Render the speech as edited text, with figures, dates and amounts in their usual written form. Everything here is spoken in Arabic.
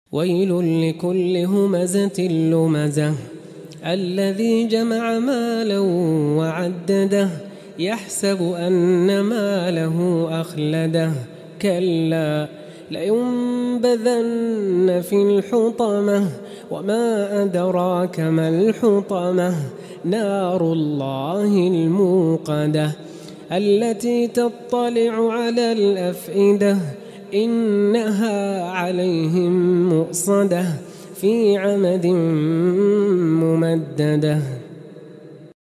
ويل لكل همزة لمزة الذي جمع مالا وعدده يحسب أن ماله أخلده كلا لينبذن في الحطمة وما أدراك ما الحطمة نار الله الموقدة التي تطلع على الأفئدة إنها عليهم مؤصدة في عمد ممددة.